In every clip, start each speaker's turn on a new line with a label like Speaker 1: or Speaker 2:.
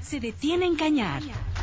Speaker 1: se detiene en Cañar.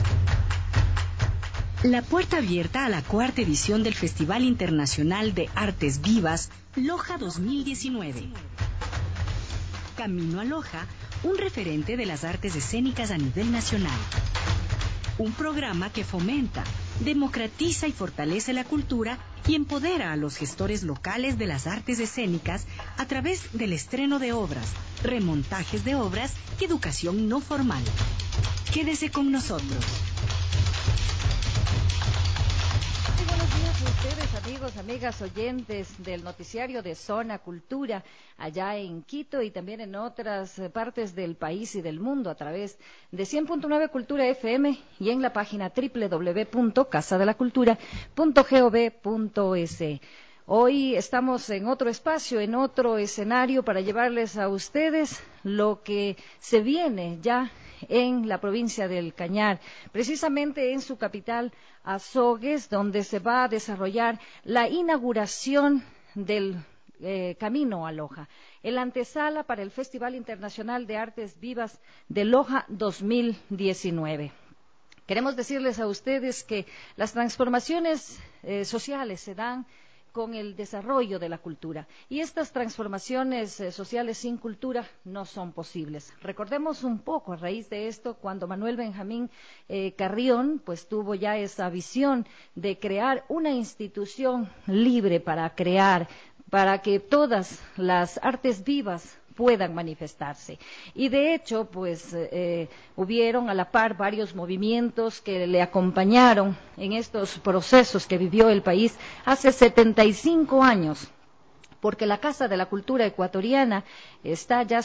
Speaker 1: La puerta abierta a la cuarta edición del Festival Internacional de Artes Vivas, Loja 2019. Camino a Loja, un referente de las artes escénicas a nivel nacional. Un programa que fomenta, democratiza y fortalece la cultura y empodera a los gestores locales de las artes escénicas a través del estreno de obras, remontajes de obras y educación no formal. Quédese con nosotros.
Speaker 2: Muy buenos días a ustedes, amigos, amigas, oyentes del noticiario de Zona Cultura, allá en Quito y también en otras partes del país y del mundo a través de 100.9 Cultura FM y en la página www.casadelacultura.gov.es. Hoy estamos en otro espacio, en otro escenario para llevarles a ustedes lo que se viene ya en la provincia del Cañar, precisamente en su capital, Azogues, donde se va a desarrollar la inauguración del Camino a Loja, el antesala para el Festival Internacional de Artes Vivas de Loja 2019. Queremos decirles a ustedes que las transformaciones sociales se dan con el desarrollo de la cultura. Y estas transformaciones sociales sin cultura no son posibles. Recordemos un poco a raíz de esto cuando Manuel Benjamín Carrión pues tuvo ya esa visión de crear una institución libre para crear, para que todas las artes vivas puedan manifestarse. Y de hecho, pues hubieron a la par varios movimientos que le acompañaron en estos procesos que vivió el país hace 75 años, porque la Casa de la Cultura Ecuatoriana está ya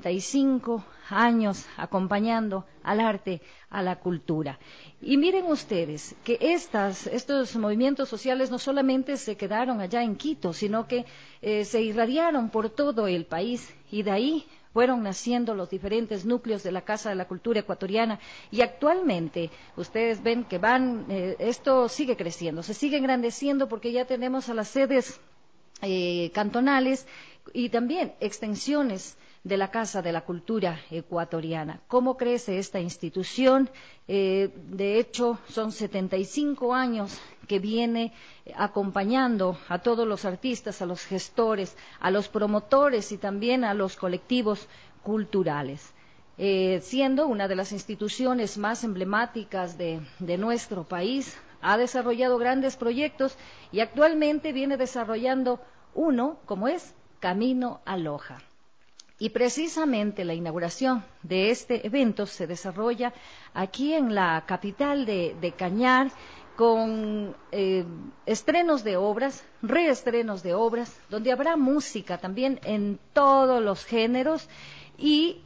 Speaker 2: 75 años acompañando al arte, a la cultura. Y miren ustedes que estos movimientos sociales no solamente se quedaron allá en Quito, sino que se irradiaron por todo el país y de ahí fueron naciendo los diferentes núcleos de la Casa de la Cultura Ecuatoriana y actualmente ustedes ven que esto sigue creciendo, se sigue engrandeciendo porque ya tenemos a las sedes cantonales y también extensiones de la Casa de la Cultura Ecuatoriana. ¿Cómo crece esta institución? De hecho, son 75 años que viene acompañando a todos los artistas, a los gestores, a los promotores y también a los colectivos culturales. Siendo una de las instituciones más emblemáticas de nuestro país, ha desarrollado grandes proyectos y actualmente viene desarrollando uno, como es Camino a Loja. Y precisamente la inauguración de este evento se desarrolla aquí en la capital de Cañar con estrenos de obras, reestrenos de obras, donde habrá música también en todos los géneros y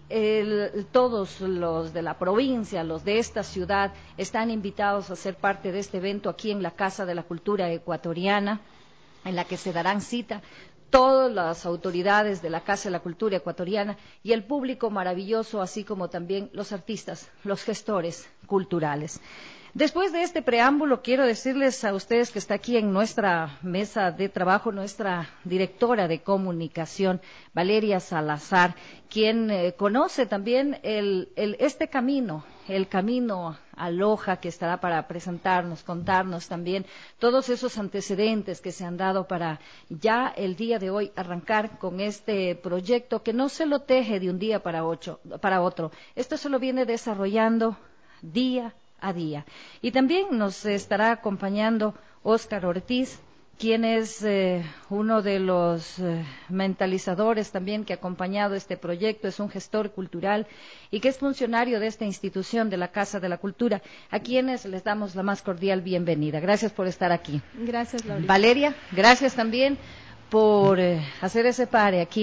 Speaker 2: todos los de la provincia, los de esta ciudad, están invitados a ser parte de este evento aquí en la Casa de la Cultura Ecuatoriana, en la que se darán cita todas las autoridades de la Casa de la Cultura Ecuatoriana y el público maravilloso, así como también los artistas, los gestores culturales. Después de este preámbulo, quiero decirles a ustedes que está aquí en nuestra mesa de trabajo nuestra directora de comunicación, Valeria Salazar, quien conoce también este camino, el Camino a Loja, que estará para presentarnos, contarnos también todos esos antecedentes que se han dado para ya el día de hoy arrancar con este proyecto que no se lo teje de un día para otro. Esto se lo viene desarrollando día a día. Y también nos estará acompañando Óscar Ortiz, quien es uno de los mentalizadores también que ha acompañado este proyecto, es un gestor cultural y que es funcionario de esta institución de la Casa de la Cultura, a quienes les damos la más cordial bienvenida. Gracias por estar aquí.
Speaker 3: Gracias, Laurita.
Speaker 2: Valeria, gracias también por hacer ese pare aquí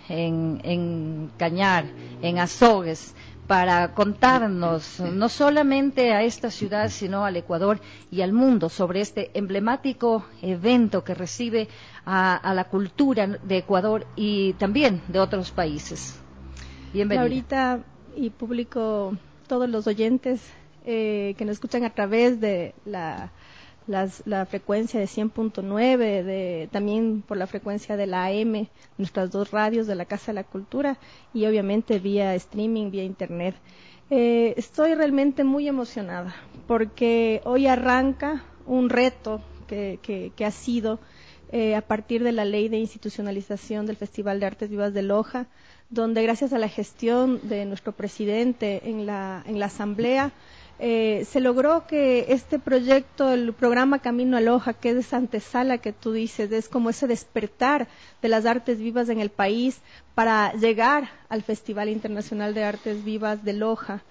Speaker 2: en Cañar, en Azogues, para contarnos no solamente a esta ciudad, sino al Ecuador y al mundo sobre este emblemático evento que recibe a la cultura de Ecuador y también de otros países. Bienvenida.
Speaker 3: Laurita y público, todos los oyentes que nos escuchan a través de la la frecuencia de 100.9, también por la frecuencia de la AM, nuestras dos radios de la Casa de la Cultura, y obviamente vía streaming, vía internet. Estoy realmente muy emocionada porque hoy arranca un reto que ha sido a partir de la ley de institucionalización del Festival de Artes Vivas de Loja, donde gracias a la gestión de nuestro presidente en la Asamblea, se logró que este proyecto, el programa Camino a Loja, que es esa antesala que tú dices, es como ese despertar de las artes vivas en el país para llegar al Festival Internacional de Artes Vivas de Loja,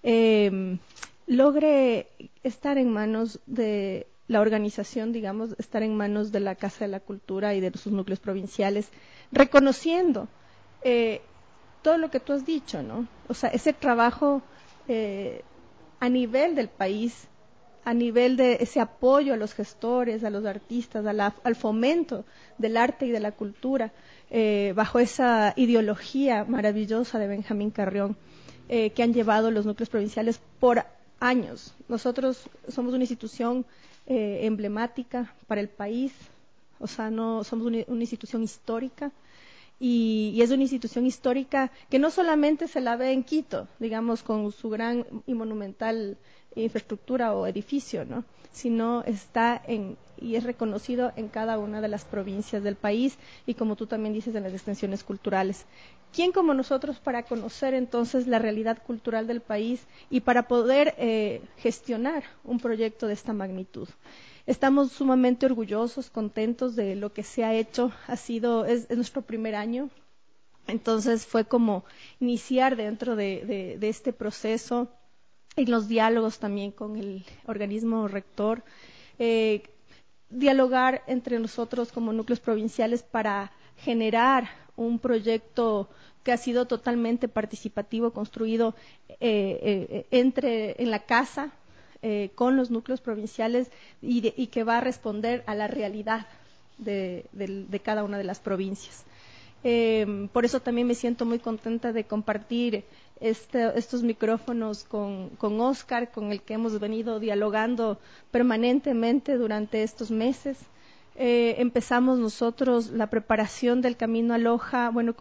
Speaker 3: logre estar en manos de la organización, digamos, estar en manos de la Casa de la Cultura y de sus núcleos provinciales, reconociendo todo lo que tú has dicho, ¿no? O sea, ese trabajo a nivel del país, a nivel de ese apoyo a los gestores, a los artistas, al fomento del arte y de la cultura, bajo esa ideología maravillosa de Benjamín Carrión, que han llevado los núcleos provinciales por años. Nosotros somos una institución emblemática para el país, o sea, no somos una institución histórica, y es una institución histórica que no solamente se la ve en Quito, digamos, con su gran y monumental infraestructura o edificio, ¿no? Sino está y es reconocido en cada una de las provincias del país y, como tú también dices, en las extensiones culturales. ¿Quién como nosotros para conocer entonces la realidad cultural del país y para poder gestionar un proyecto de esta magnitud? Estamos sumamente orgullosos, contentos de lo que se ha hecho. Es nuestro primer año, entonces fue como iniciar dentro de este proceso y los diálogos también con el organismo rector, dialogar entre nosotros como núcleos provinciales para generar un proyecto que ha sido totalmente participativo, construido en la casa, con los núcleos provinciales y que va a responder a la realidad de cada una de las provincias. Por eso también me siento muy contenta de compartir estos micrófonos con Óscar, con el que hemos venido dialogando permanentemente durante estos meses. Empezamos nosotros la preparación del Camino a Loja, bueno,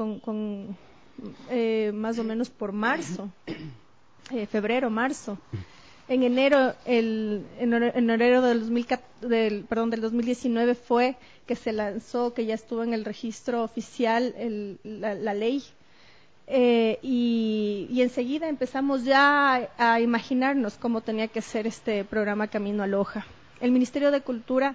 Speaker 3: más o menos por marzo, febrero, marzo. En enero, en enero del 2019 fue que se lanzó, que ya estuvo en el registro oficial la ley, y enseguida empezamos ya a imaginarnos cómo tenía que ser este programa Camino a Loja. El Ministerio de Cultura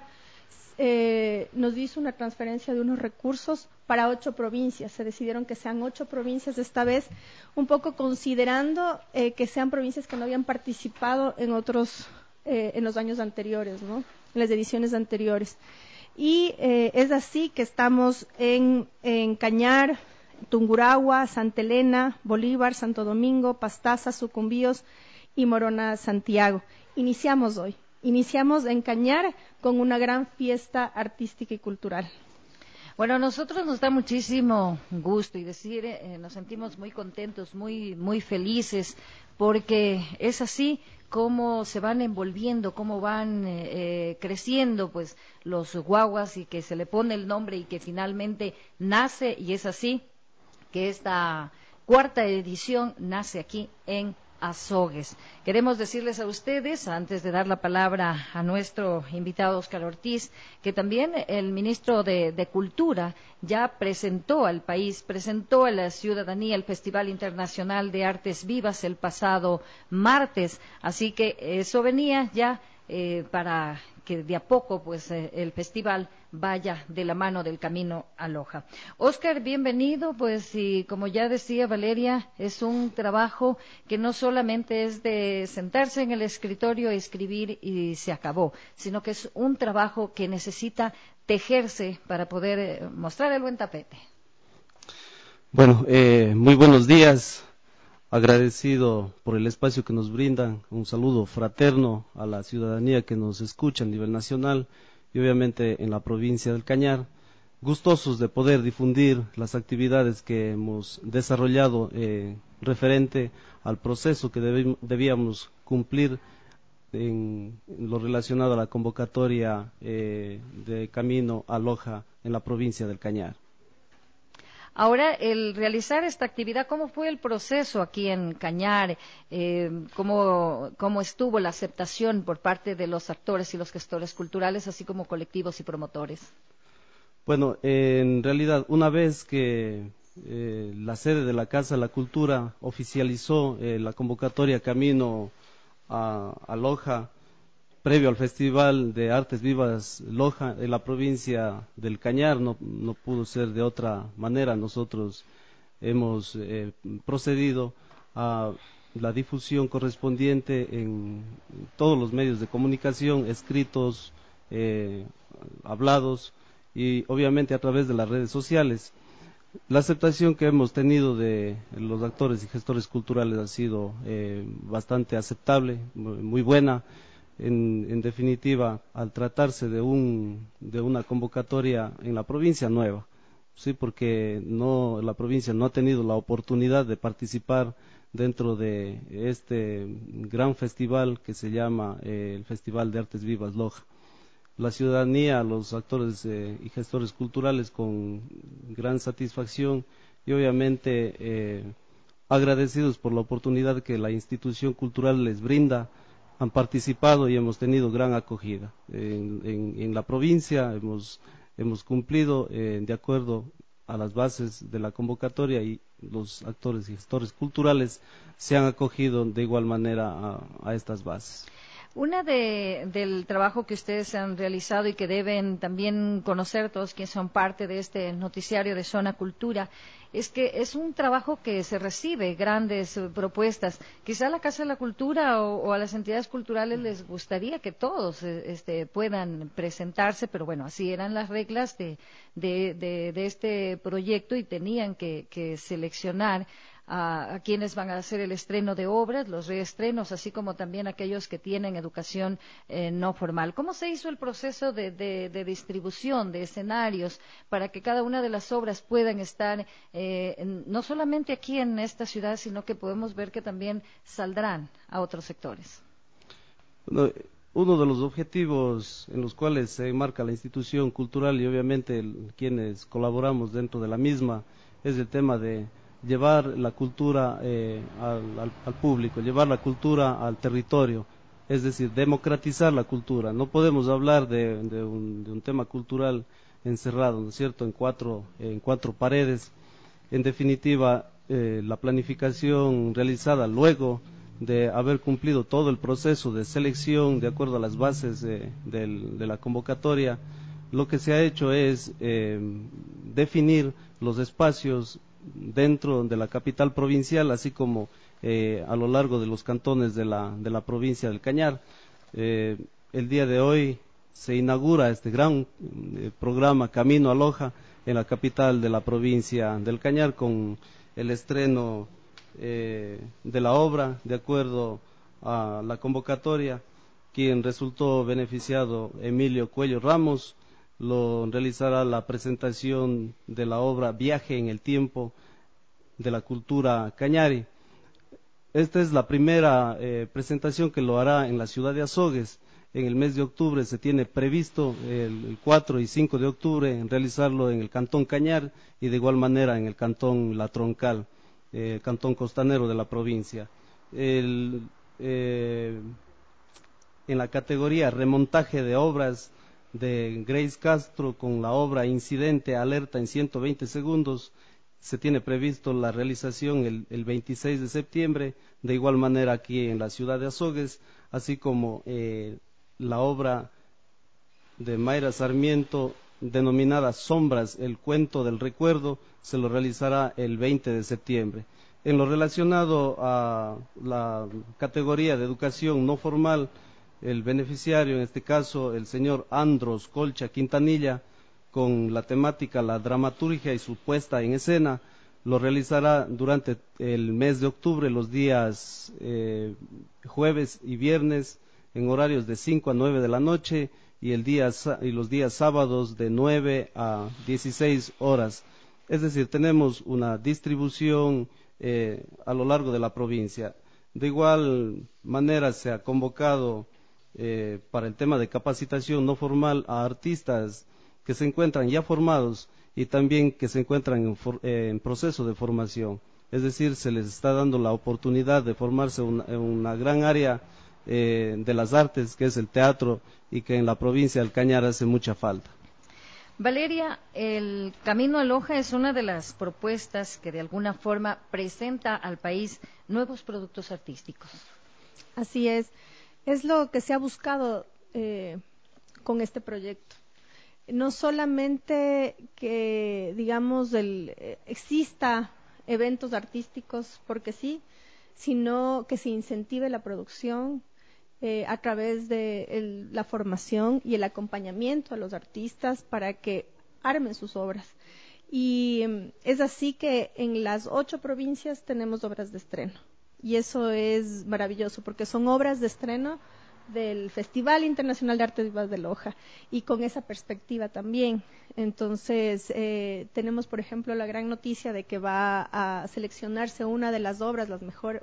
Speaker 3: nos hizo una transferencia de unos recursos para 8 provincias. Se decidieron que sean 8 provincias esta vez, un poco considerando que sean provincias que no habían participado en los años anteriores, ¿no? En las ediciones anteriores. Y es así que estamos en Cañar, Tungurahua, Santa Elena, Bolívar, Santo Domingo, Pastaza, Sucumbíos y Morona, Santiago. Iniciamos hoy. Iniciamos en Cañar con una gran fiesta artística y cultural.
Speaker 2: Bueno, a nosotros nos da muchísimo gusto y nos sentimos muy contentos, muy felices, porque es así como se van envolviendo, cómo van creciendo pues los guaguas, y que se le pone el nombre y que finalmente nace, y es así que esta 4ª edición nace aquí en Azogues. Queremos decirles a ustedes, antes de dar la palabra a nuestro invitado Óscar Ortiz, que también el ministro de Cultura ya presentó al país, presentó a la ciudadanía el Festival Internacional de Artes Vivas el pasado martes, así que eso venía ya para que de a poco pues el festival vaya de la mano del Camino a Loja. Óscar, bienvenido, pues, y como ya decía Valeria, es un trabajo que no solamente es de sentarse en el escritorio, escribir y se acabó, sino que es un trabajo que necesita tejerse para poder mostrar el buen tapete.
Speaker 4: Bueno, muy buenos días. Agradecido por el espacio que nos brindan, un saludo fraterno a la ciudadanía que nos escucha a nivel nacional y obviamente en la provincia del Cañar, gustosos de poder difundir las actividades que hemos desarrollado referente al proceso que debíamos cumplir en lo relacionado a la convocatoria de Camino a Loja en la provincia del Cañar.
Speaker 2: Ahora, el realizar esta actividad, ¿cómo fue el proceso aquí en Cañar? ¿Cómo estuvo la aceptación por parte de los actores y los gestores culturales, así como colectivos y promotores?
Speaker 4: Bueno, en realidad, una vez que la sede de la Casa de la Cultura oficializó la convocatoria Camino a Loja, previo al Festival de Artes Vivas Loja en la provincia del Cañar, no pudo ser de otra manera. Nosotros hemos procedido a la difusión correspondiente en todos los medios de comunicación, escritos, hablados y obviamente a través de las redes sociales. La aceptación que hemos tenido de los actores y gestores culturales ha sido bastante aceptable, muy buena. En definitiva, al tratarse de una convocatoria en la provincia nueva, sí, porque la provincia no ha tenido la oportunidad de participar dentro de este gran festival que se llama el Festival de Artes Vivas Loja. La ciudadanía, los actores y gestores culturales con gran satisfacción y obviamente agradecidos por la oportunidad que la institución cultural les brinda, han participado y hemos tenido gran acogida. En la provincia hemos cumplido de acuerdo a las bases de la convocatoria y los actores y gestores culturales se han acogido de igual manera a estas bases.
Speaker 2: Una del trabajo que ustedes han realizado y que deben también conocer todos quienes son parte de este noticiario de Zona Cultura es que es un trabajo que se recibe grandes propuestas. Quizá a la Casa de la Cultura o a las entidades culturales les gustaría que todos puedan presentarse, pero bueno, así eran las reglas de este proyecto y tenían que seleccionar a quienes van a hacer el estreno de obras, los reestrenos, así como también aquellos que tienen educación no formal. ¿Cómo se hizo el proceso de distribución de escenarios para que cada una de las obras puedan estar no solamente aquí en esta ciudad, sino que podemos ver que también saldrán a otros sectores?
Speaker 4: Bueno, uno de los objetivos en los cuales se enmarca la institución cultural y obviamente quienes colaboramos dentro de la misma es el tema de llevar la cultura al público, llevar la cultura al territorio, es decir, democratizar la cultura. No podemos hablar de un tema cultural encerrado, ¿no es cierto?, en cuatro paredes. En definitiva, la planificación realizada luego de haber cumplido todo el proceso de selección de acuerdo a las bases de la convocatoria, lo que se ha hecho es definir los espacios dentro de la capital provincial, así como a lo largo de los cantones de la provincia del Cañar. El día de hoy se inaugura este gran programa Camino a Loja en la capital de la provincia del Cañar con el estreno de la obra de acuerdo a la convocatoria. Quien resultó beneficiado, Emilio Cuello Ramos, lo realizará la presentación de la obra Viaje en el Tiempo de la Cultura Cañari. Esta es la primera presentación que lo hará en la ciudad de Azogues. En el mes de octubre se tiene previsto el 4 y 5 de octubre realizarlo en el Cantón Cañar y de igual manera en el Cantón La Troncal, cantón costanero de la provincia. En la categoría remontaje de obras de Grace Castro con la obra Incidente Alerta en 120 segundos, se tiene previsto la realización el 26 de septiembre, de igual manera aquí en la ciudad de Azogues, así como la obra de Mayra Sarmiento denominada Sombras, el cuento del recuerdo, se lo realizará el 20 de septiembre. En lo relacionado a la categoría de educación no formal, el beneficiario, en este caso el señor Andros Colcha Quintanilla, con la temática la dramaturgia y su puesta en escena, lo realizará durante el mes de octubre, los días jueves y viernes, en horarios de 5 a 9 de la noche y los días sábados de 9 a 16 horas. Es decir, tenemos una distribución a lo largo de la provincia. De igual manera se ha convocado para el tema de capacitación no formal a artistas que se encuentran ya formados y también que se encuentran en proceso de formación. Es decir, se les está dando la oportunidad de formarse en una gran área de las artes, que es el teatro, y que en la provincia del Cañar hace mucha falta.
Speaker 2: Valeria, el Camino a Loja es una de las propuestas que de alguna forma presenta al país nuevos productos artísticos.
Speaker 3: Así es lo que se ha buscado con este proyecto. No solamente que, digamos, exista eventos artísticos porque sí, sino que se incentive la producción a través de la formación y el acompañamiento a los artistas para que armen sus obras. Y es así que en las 8 provincias tenemos obras de estreno. Y eso es maravilloso porque son obras de estreno del Festival Internacional de Artes Vivas de Loja y con esa perspectiva también. Entonces tenemos, por ejemplo, la gran noticia de que va a seleccionarse una de las obras, la mejor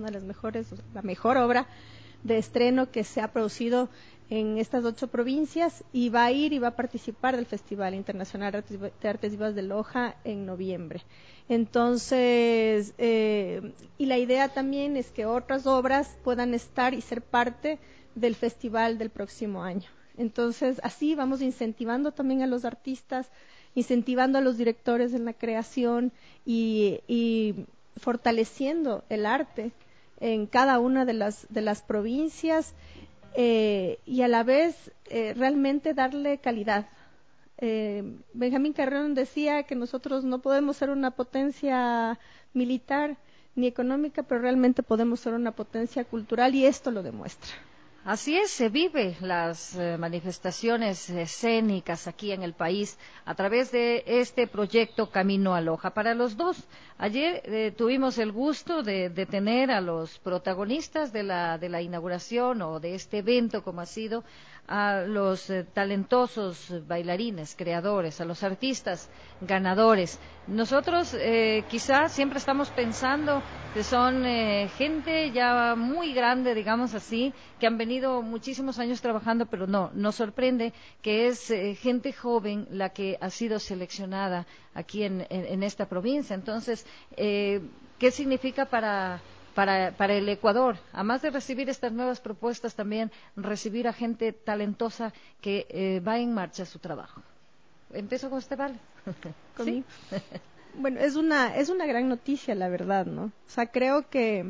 Speaker 3: obra de estreno que se ha producido en estas 8 provincias y va a participar del Festival Internacional de Artes Vivas de Loja en noviembre. Entonces, y la idea también es que otras obras puedan estar y ser parte del festival del próximo año. Entonces, así vamos incentivando también a los artistas, incentivando a los directores en la creación y fortaleciendo el arte en cada una de las provincias y a la vez realmente darle calidad. Benjamín Carrión decía que nosotros no podemos ser una potencia militar ni económica, pero realmente podemos ser una potencia cultural y esto lo demuestra.
Speaker 2: Así es, se vive las manifestaciones escénicas aquí en el país a través de este proyecto Camino a Loja. Para los dos, ayer tuvimos el gusto de tener a los protagonistas de la inauguración o de este evento, como ha sido, a los talentosos bailarines, creadores, a los artistas ganadores. Nosotros quizás siempre estamos pensando que son gente ya muy grande, digamos así, que han venido muchísimos años trabajando, pero no, nos sorprende que es gente joven la que ha sido seleccionada aquí en esta provincia. Entonces, ¿qué significa para el Ecuador? Además de recibir estas nuevas propuestas, también recibir a gente talentosa que va en marcha su trabajo. Empiezo con usted, Vale. ¿Sí?
Speaker 3: Bueno, es una gran noticia, la verdad, ¿no? O sea, creo que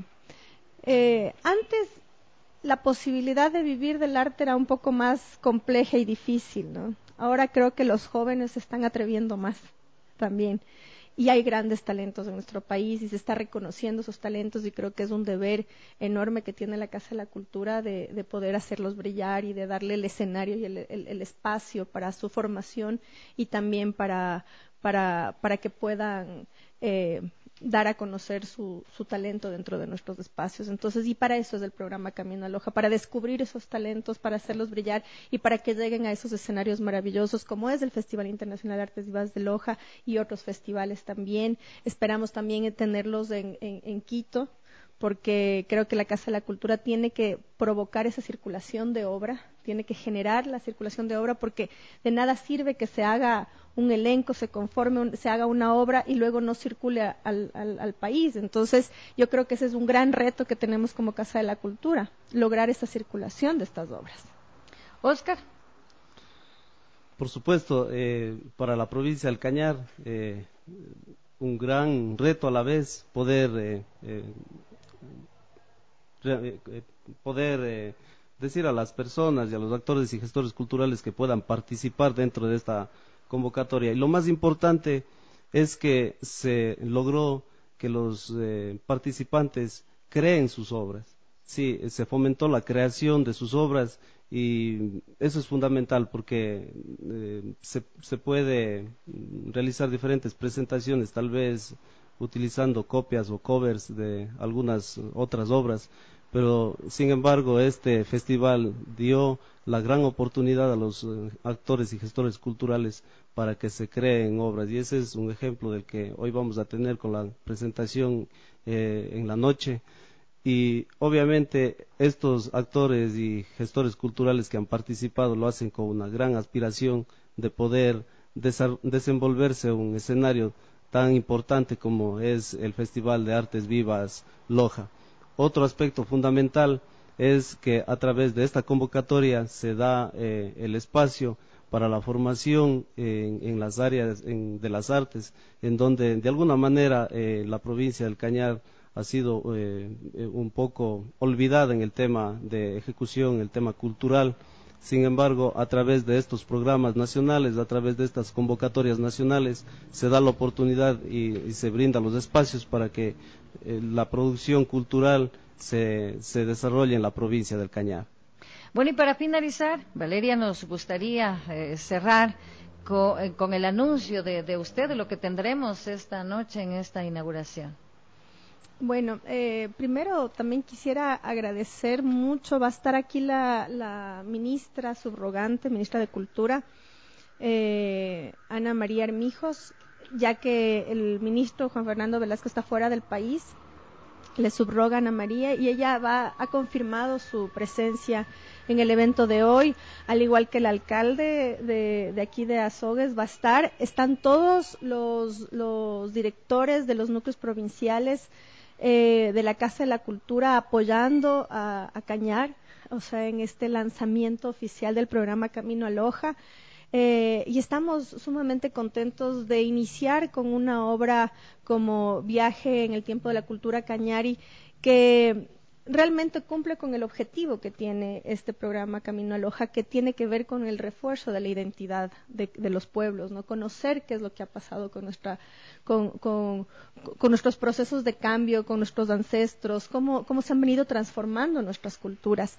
Speaker 3: antes la posibilidad de vivir del arte era un poco más compleja y difícil, ¿no? Ahora creo que los jóvenes se están atreviendo más también. Y hay grandes talentos en nuestro país y se está reconociendo esos talentos y creo que es un deber enorme que tiene la Casa de la Cultura de poder hacerlos brillar y de darle el escenario y el espacio para su formación y también para que puedan dar a conocer su talento dentro de nuestros espacios. Entonces, y para eso es el programa Camino a Loja, para descubrir esos talentos, para hacerlos brillar y para que lleguen a esos escenarios maravillosos como es el Festival Internacional de Artes Vivas de Loja y otros festivales también. Esperamos también tenerlos en Quito, porque creo que la Casa de la Cultura tiene que provocar esa circulación de obra, tiene que generar la circulación de obra, porque de nada sirve que se haga un elenco, se haga una obra y luego no circule al país. Entonces, yo creo que ese es un gran reto que tenemos como Casa de la Cultura, lograr esa circulación de estas obras.
Speaker 2: Oscar.
Speaker 4: Por supuesto, para la provincia del Cañar, un gran reto a la vez poder decir a las personas y a los actores y gestores culturales que puedan participar dentro de esta convocatoria. Y lo más importante es que se logró que los participantes creen sus obras. Sí, se fomentó la creación de sus obras y eso es fundamental porque se puede realizar diferentes presentaciones, tal vez utilizando copias o covers de algunas otras obras, pero sin embargo este festival dio la gran oportunidad a los actores y gestores culturales para que se creen obras y ese es un ejemplo del que hoy vamos a tener con la presentación en la noche. y obviamente estos actores y gestores culturales que han participado lo hacen con una gran aspiración de poder desenvolverse en un escenario tan importante como es el Festival de Artes Vivas Loja. Otro aspecto fundamental es que a través de esta convocatoria se da el espacio para la formación en las áreas de las artes, en donde de alguna manera la provincia del Cañar ha sido un poco olvidada en el tema de ejecución, el tema cultural. Sin embargo, a través de estos programas nacionales, a través de estas convocatorias nacionales, se da la oportunidad y se brinda los espacios para que la producción cultural se desarrolle en la provincia del Cañar.
Speaker 2: Bueno, y para finalizar, Valeria, nos gustaría cerrar con el anuncio de usted de lo que tendremos esta noche en esta inauguración.
Speaker 3: Bueno, primero también quisiera agradecer mucho, va a estar aquí la ministra subrogante, ministra de Cultura, Ana María Armijos, ya que el ministro Juan Fernando Velasco está fuera del país, le subroga a Ana María y ella ha confirmado su presencia en el evento de hoy, al igual que el alcalde de aquí de Azogues va a estar. Están todos los directores de los núcleos provinciales de la Casa de la Cultura apoyando a Cañar, o sea, en este lanzamiento oficial del programa Camino a Loja. Y estamos sumamente contentos de iniciar con una obra como Viaje en el Tiempo de la Cultura Cañari, que realmente cumple con el objetivo que tiene este programa Camino a Loja, que tiene que ver con el refuerzo de la identidad de los pueblos, ¿no? Conocer qué es lo que ha pasado con nuestros procesos de cambio, con nuestros ancestros, cómo se han venido transformando nuestras culturas.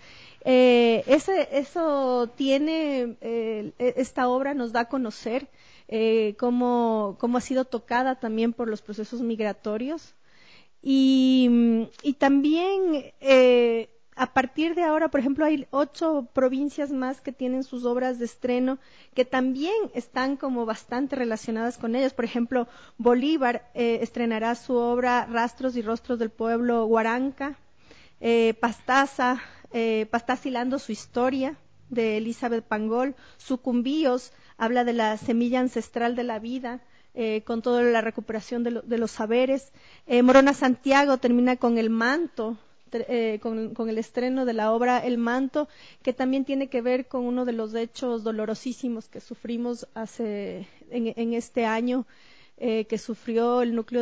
Speaker 3: Eso tiene, esta obra nos da a conocer cómo ha sido tocada también por los procesos migratorios. Y también a partir de ahora, por ejemplo, hay 8 provincias más que tienen sus obras de estreno que también están como bastante relacionadas con ellas. Por ejemplo, Bolívar estrenará su obra Rastros y Rostros del Pueblo Huaranca, Pastaza hilando su historia, de Elizabeth Pangol, Sucumbíos habla de la semilla ancestral de la vida, con toda la recuperación de los saberes. Morona Santiago termina con El Manto, con el estreno de la obra El Manto, que también tiene que ver con uno de los hechos dolorosísimos que sufrimos en este año, que sufrió el núcleo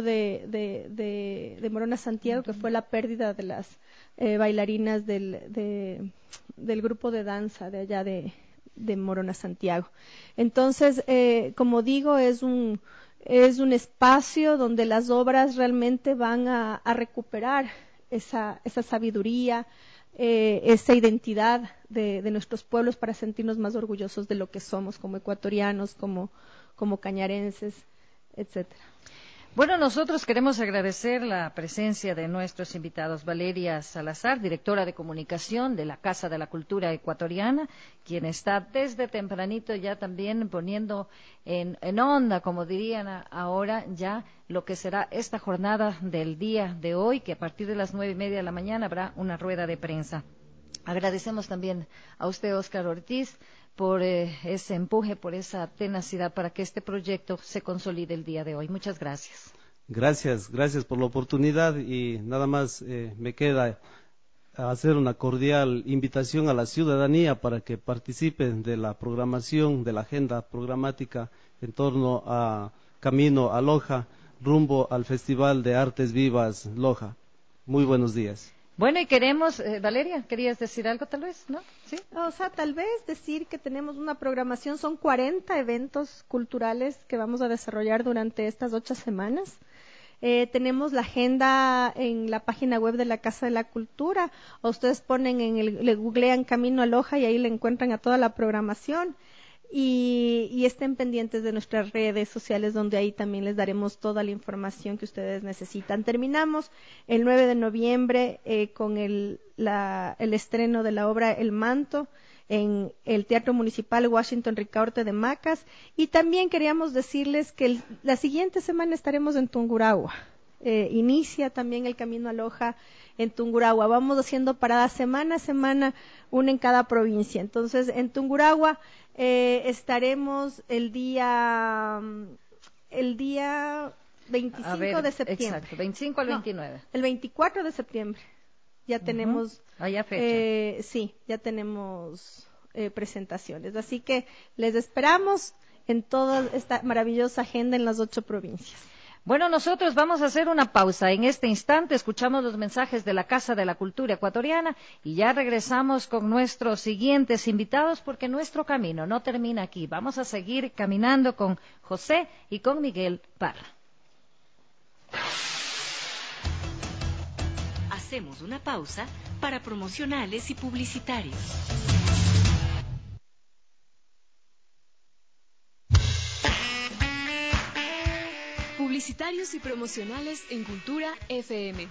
Speaker 3: de Morona Santiago, que fue la pérdida de las bailarinas del grupo de danza de allá de Morona Santiago. Entonces, como digo, es un espacio donde las obras realmente van a recuperar esa sabiduría, esa identidad de nuestros pueblos para sentirnos más orgullosos de lo que somos como ecuatorianos, como cañarenses, etcétera.
Speaker 2: Bueno, nosotros queremos agradecer la presencia de nuestros invitados. Valeria Salazar, directora de comunicación de la Casa de la Cultura Ecuatoriana, quien está desde tempranito ya también poniendo en onda, como dirían ahora, ya lo que será esta jornada del día de hoy, que a partir de las 9:30 de la mañana habrá una rueda de prensa. Agradecemos también a usted, Óscar Ortiz, por ese empuje, por esa tenacidad para que este proyecto se consolide el día de hoy. Muchas gracias.
Speaker 4: Gracias por la oportunidad y nada más me queda hacer una cordial invitación a la ciudadanía para que participen de la programación, de la agenda programática en torno a Camino a Loja, rumbo al Festival de Artes Vivas Loja. Muy buenos días.
Speaker 2: Bueno, y queremos, Valeria, ¿querías decir algo tal vez? ¿No? ¿Sí?
Speaker 3: O sea, tal vez decir que tenemos una programación, son 40 eventos culturales que vamos a desarrollar durante estas 8 semanas. Tenemos la agenda en la página web de la Casa de la Cultura, o ustedes ponen le googlean Camino a Loja y ahí le encuentran a toda la programación. Y estén pendientes de nuestras redes sociales, donde ahí también les daremos toda la información que ustedes necesitan. Terminamos el 9 de noviembre con el estreno de la obra El Manto en el Teatro Municipal Washington Ricaurte de Macas, y también queríamos decirles que la siguiente semana estaremos en Tungurahua. inicia también el Camino a Loja en Tungurahua. Vamos haciendo paradas semana a semana, una en cada provincia. Entonces, en Tungurahua estaremos el día 25 de septiembre.
Speaker 2: Exacto, 25 al 29.
Speaker 3: El 24 de septiembre. Ya tenemos...
Speaker 2: Allá fecha.
Speaker 3: Sí, ya tenemos presentaciones. Así que les esperamos en toda esta maravillosa agenda en las 8 provincias.
Speaker 2: Bueno, nosotros vamos a hacer una pausa. En este instante escuchamos los mensajes de la Casa de la Cultura Ecuatoriana y ya regresamos con nuestros siguientes invitados porque nuestro camino no termina aquí. Vamos a seguir caminando con José y con Miguel Parra.
Speaker 1: Hacemos una pausa para promocionales y publicitarios.
Speaker 5: Publicitarios y promocionales en Cultura FM.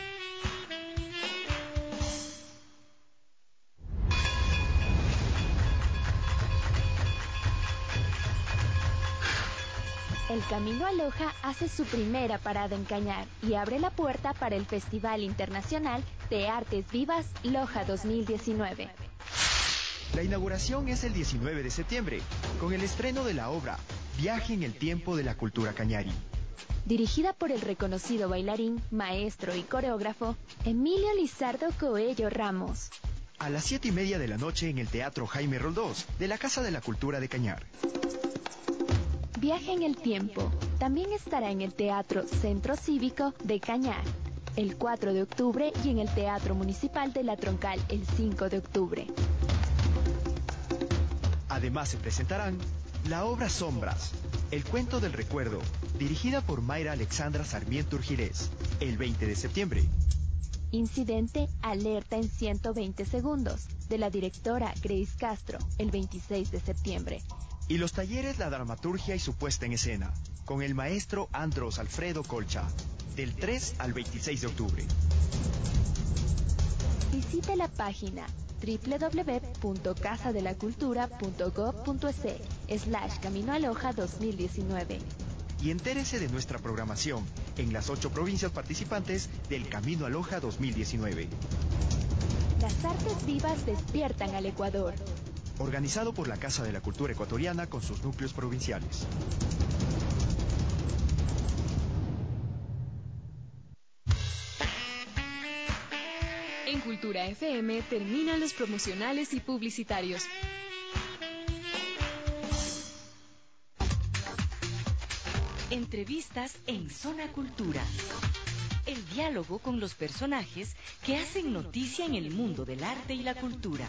Speaker 6: El Camino a Loja hace su primera parada en Cañar y abre la puerta para el Festival Internacional de Artes Vivas Loja 2019.
Speaker 7: La inauguración es el 19 de septiembre, con el estreno de la obra Viaje en el Tiempo de la Cultura Cañari.
Speaker 6: Dirigida por el reconocido bailarín, maestro y coreógrafo Emilio Lizardo Coello Ramos.
Speaker 7: A las 7:30 de la noche en el Teatro Jaime Roldós de la Casa de la Cultura de Cañar.
Speaker 6: Viaje en el Tiempo también estará en el Teatro Centro Cívico de Cañar el 4 de octubre y en el Teatro Municipal de La Troncal el 5 de octubre.
Speaker 7: Además se presentarán la obra Sombras, el cuento del recuerdo, dirigida por Mayra Alexandra Sarmiento Urgirés, el 20 de septiembre.
Speaker 6: Incidente Alerta en 120 segundos, de la directora Grace Castro, el 26 de septiembre.
Speaker 7: Y los talleres La Dramaturgia y su puesta en escena, con el maestro Andros Alfredo Colcha, del 3 al 26 de octubre.
Speaker 6: Visite la página www.casadelacultura.gov.es/Camino a Loja 2019.
Speaker 7: Y entérese de nuestra programación en las 8 provincias participantes del Camino a Loja 2019.
Speaker 6: Las artes vivas despiertan al Ecuador.
Speaker 7: Organizado por la Casa de la Cultura Ecuatoriana con sus núcleos provinciales.
Speaker 5: En Cultura FM terminan los promocionales y publicitarios.
Speaker 1: Entrevistas en Zona Cultura. El diálogo con los personajes que hacen noticia en el mundo del arte y la cultura.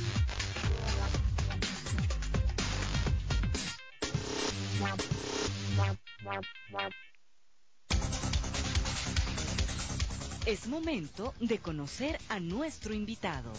Speaker 1: Es momento de conocer a nuestro invitado.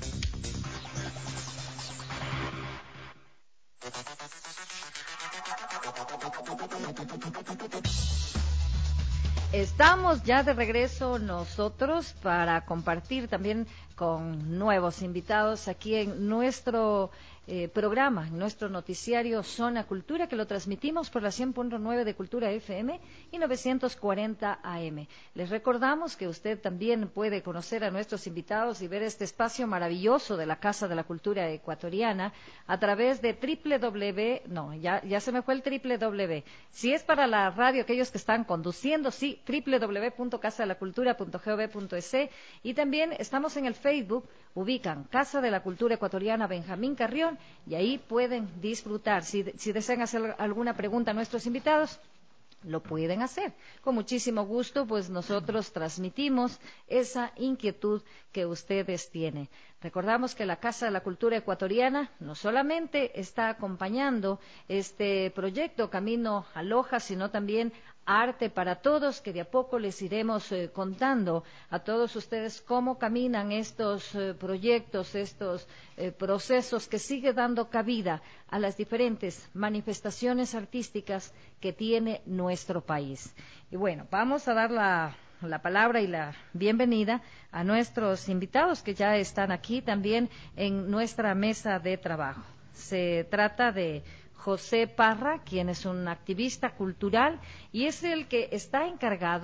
Speaker 2: Estamos ya de regreso nosotros para compartir también con nuevos invitados aquí en nuestro programa, en nuestro noticiario Zona Cultura, que lo transmitimos por la 100.9 de Cultura FM y 940 AM. Les recordamos que usted también puede conocer a nuestros invitados y ver este espacio maravilloso de la Casa de la Cultura Ecuatoriana a través de ya se me fue el www. Si es para la radio, aquellos que están conduciendo, sí, www.casadelacultura.gov.es, y también estamos en el Facebook, ubican Casa de la Cultura Ecuatoriana Benjamín Carrión, y ahí pueden disfrutar. Si desean hacer alguna pregunta a nuestros invitados, lo pueden hacer. Con muchísimo gusto, pues nosotros transmitimos esa inquietud que ustedes tienen. Recordamos que la Casa de la Cultura Ecuatoriana no solamente está acompañando este proyecto Camino a Loja, sino también Arte para Todos, que de a poco les iremos contando a todos ustedes cómo caminan estos proyectos, estos procesos que sigue dando cabida a las diferentes manifestaciones artísticas que tiene nuestro país. Y bueno, vamos a dar la palabra y la bienvenida a nuestros invitados que ya están aquí también en nuestra mesa de trabajo. Se trata de José Parra, quien es un activista cultural y es el que está encargado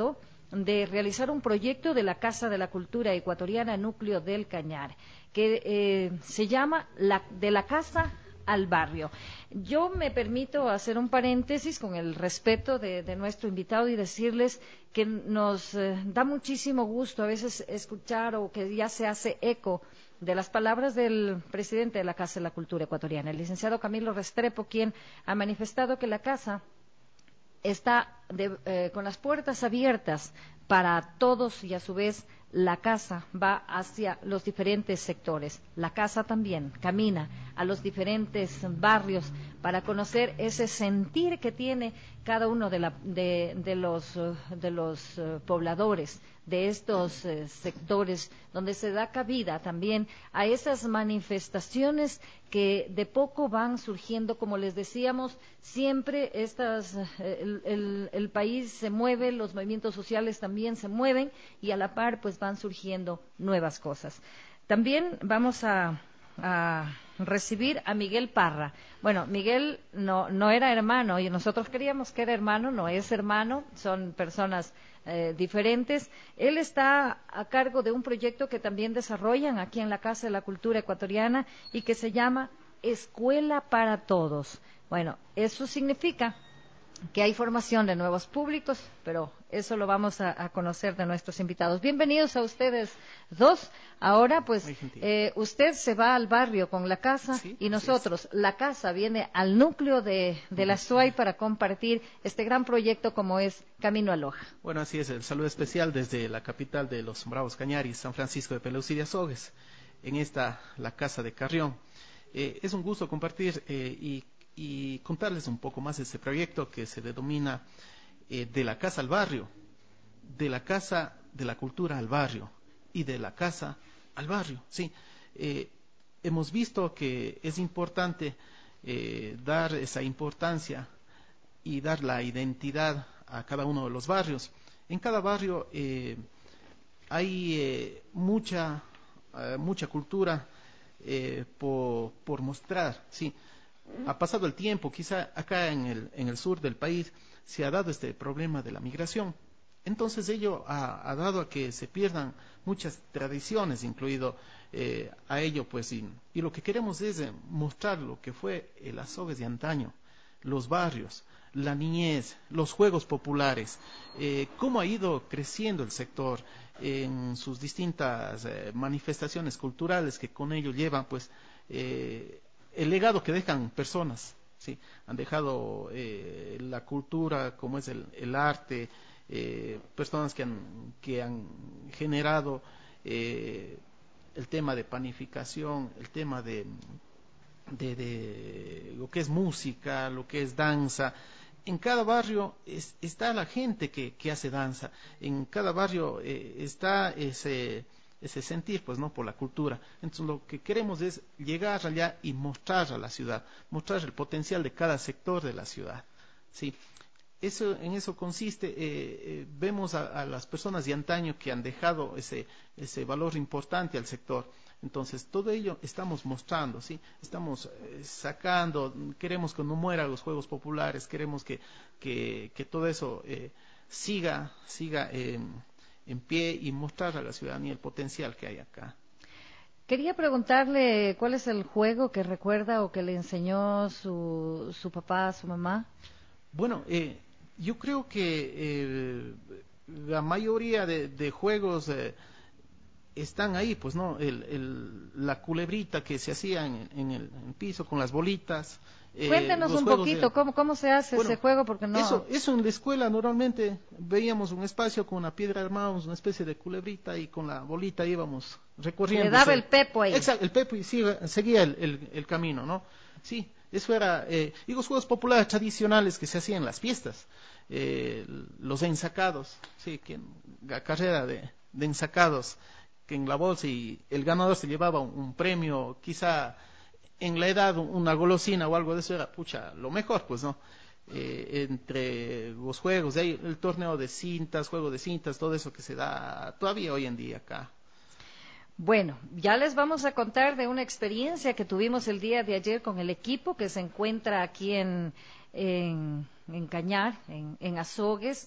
Speaker 2: de realizar un proyecto de la Casa de la Cultura Ecuatoriana Núcleo del Cañar, que se llama De la Casa al Barrio. Yo me permito hacer un paréntesis con el respeto de nuestro invitado y decirles que nos da muchísimo gusto a veces escuchar o que ya se hace eco de las palabras del presidente de la Casa de la Cultura Ecuatoriana, el licenciado Camilo Restrepo, quien ha manifestado que la Casa está con las puertas abiertas para todos y a su vez la Casa va hacia los diferentes sectores. La Casa también camina a los diferentes barrios para conocer ese sentir que tiene cada uno de los pobladores de estos sectores, donde se da cabida también a esas manifestaciones que de poco van surgiendo. Como les decíamos, siempre el país se mueve, los movimientos sociales también se mueven y a la par pues van surgiendo nuevas cosas. También vamos a recibir a Miguel Parra. Bueno, Miguel no era hermano y nosotros creíamos que era hermano, no es hermano, son personas diferentes. Él está a cargo de un proyecto que también desarrollan aquí en la Casa de la Cultura Ecuatoriana y que se llama Escuela para Todos. Bueno, eso significa que hay formación de nuevos públicos, pero eso lo vamos a conocer de nuestros invitados. Bienvenidos a ustedes dos. Ahora, pues, usted se va al barrio con la Casa, sí, y nosotros, la Casa viene al núcleo de la SUAY para compartir este gran proyecto como es Camino a Loja.
Speaker 8: Bueno, así es, el saludo especial desde la capital de los Bravos Cañaris, San Francisco de Peleus y de Azogues, en la Casa de Carrión. Es un gusto compartir y contarles un poco más de este proyecto que se denomina De la Casa al Barrio, de la Casa de la Cultura al Barrio y de la Casa al Barrio. Sí, hemos visto que es importante dar esa importancia y dar la identidad a cada uno de los barrios. En cada barrio hay mucha cultura por mostrar, sí. Ha pasado el tiempo, quizá acá en el sur del país se ha dado este problema de la migración. Entonces ello ha dado a que se pierdan muchas tradiciones, incluido a ello, pues, y lo que queremos es mostrar lo que fue el Azogues de antaño, los barrios, la niñez, los juegos populares, cómo ha ido creciendo el sector en sus distintas manifestaciones culturales que con ello llevan, pues, el legado que dejan personas, sí, han dejado la cultura, como es el arte, personas que han generado el tema de panificación, el tema de lo que es música, lo que es danza. En cada barrio está la gente que hace danza, en cada barrio está ese sentir, pues, no, por la cultura. Entonces lo que queremos es llegar allá y mostrar a la ciudad, mostrar el potencial de cada sector de la ciudad, sí. En eso consiste. Vemos a las personas de antaño que han dejado ese valor importante al sector. Entonces todo ello estamos mostrando, sí, estamos sacando. Queremos que no mueran los juegos populares, queremos que todo eso siga en pie y mostrar a la ciudadanía el potencial que hay acá.
Speaker 2: Quería preguntarle cuál es el juego que recuerda o que le enseñó su papá, su mamá.
Speaker 8: Bueno, yo creo que la mayoría de juegos están ahí, pues, no, la culebrita que se hacía en el piso con las bolitas.
Speaker 2: Cuéntenos un poquito cómo se hace ese juego, porque no.
Speaker 8: Eso en la escuela normalmente veíamos un espacio con una piedra, armábamos una especie de culebrita y con la bolita íbamos recorriendo.
Speaker 2: Le daba el pepo ahí.
Speaker 8: Exacto, el pepo, y seguía el camino, ¿no? Sí, eso era. Y los juegos populares tradicionales que se hacían en las fiestas, los ensacados, sí, la carrera de ensacados, que en la bolsa, y el ganador se llevaba un premio, quizá en la edad una golosina o algo de eso, era lo mejor, pues, no. Entre los juegos, de ahí el torneo de cintas, juego de cintas, todo eso que se da todavía hoy en día acá.
Speaker 2: Bueno, ya les vamos a contar de una experiencia que tuvimos el día de ayer con el equipo que se encuentra aquí en Cañar, en Azogues.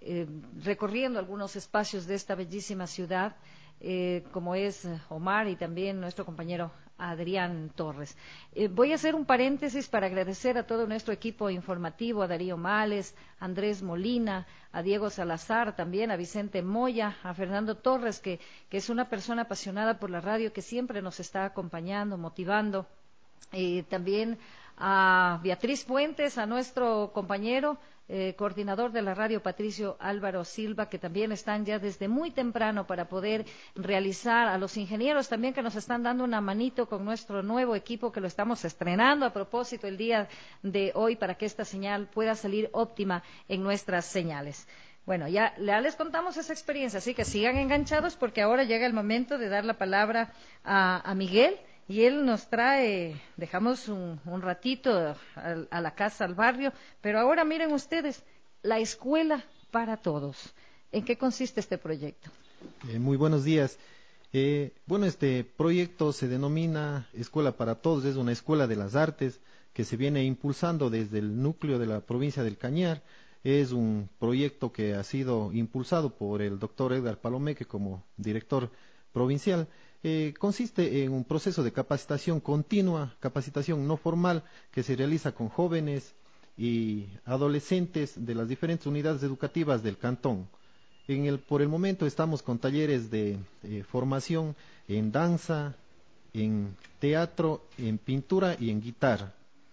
Speaker 2: recorriendo algunos espacios de esta bellísima ciudad, como es Omar y también nuestro compañero Adrián Torres. Voy a hacer un paréntesis para agradecer a todo nuestro equipo informativo, a Darío Males, a Andrés Molina, a Diego Salazar, también a Vicente Moya, a Fernando Torres, que es una persona apasionada por la radio, que siempre nos está acompañando, motivando, también a Beatriz Fuentes, a nuestro compañero coordinador de la radio, Patricio Álvaro Silva, que también están ya desde muy temprano para poder realizar, a los ingenieros también que nos están dando una manito con nuestro nuevo equipo que lo estamos estrenando a propósito el día de hoy para que esta señal pueda salir óptima en nuestras señales. Bueno, ya les contamos esa experiencia, así que sigan enganchados porque ahora llega el momento de dar la palabra a Miguel. Y él nos trae, dejamos un ratito a la casa, al barrio, pero ahora miren ustedes, la escuela para todos. ¿En qué consiste este proyecto?
Speaker 9: Muy buenos días. Bueno, este proyecto se denomina Escuela para Todos, es una escuela de las artes que se viene impulsando desde el núcleo de la provincia del Cañar. Es un proyecto que ha sido impulsado por el doctor Edgar Palomeque como director provincial. Consiste en un proceso de capacitación continua, capacitación no formal, que se realiza con jóvenes y adolescentes de las diferentes unidades educativas del cantón. Por el momento estamos con talleres de formación en danza, en teatro, en pintura y en guitarra.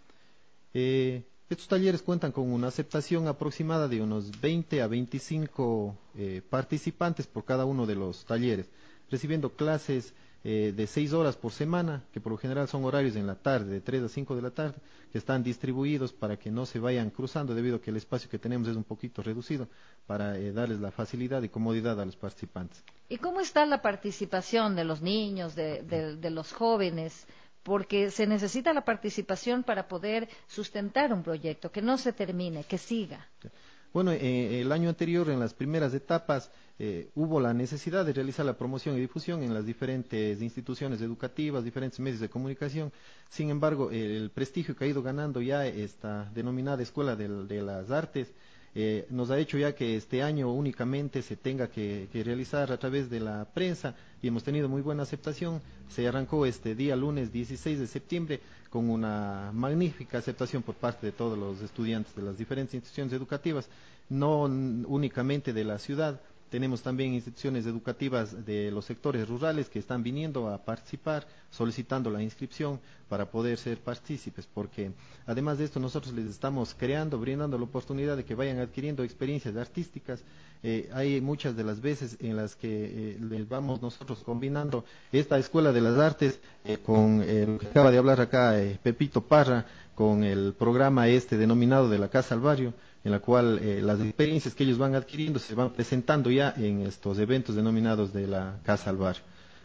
Speaker 9: Estos talleres cuentan con una aceptación aproximada de unos 20 a 25 participantes por cada uno de los talleres, recibiendo clases de 6 horas por semana, que por lo general son horarios en la tarde, de 3 a 5 de la tarde, que están distribuidos para que no se vayan cruzando, debido a que el espacio que tenemos es un poquito reducido, para darles la facilidad y comodidad a los participantes.
Speaker 2: ¿Y cómo está la participación de los niños, de los jóvenes? Porque se necesita la participación para poder sustentar un proyecto, que no se termine, que siga.
Speaker 9: Bueno, el año anterior, en las primeras etapas, hubo la necesidad de realizar la promoción y difusión en las diferentes instituciones educativas, diferentes medios de comunicación. Sin embargo, el prestigio que ha ido ganando ya esta denominada Escuela de las Artes nos ha hecho ya que este año únicamente se tenga que realizar a través de la prensa, y hemos tenido muy buena aceptación. Se arrancó este día lunes 16 de septiembre con una magnífica aceptación por parte de todos los estudiantes de las diferentes instituciones educativas, no únicamente de la ciudad. Tenemos también instituciones educativas de los sectores rurales que están viniendo a participar, solicitando la inscripción para poder ser partícipes, porque además de esto nosotros les estamos brindando la oportunidad de que vayan adquiriendo experiencias artísticas. Hay muchas de las veces en las que les vamos nosotros combinando esta Escuela de las Artes con lo que acaba de hablar acá Pepito Parra, con el programa denominado de la Casa al Barrio, en la cual las experiencias que ellos van adquiriendo se van presentando ya en estos eventos denominados de la Casa al Barrio.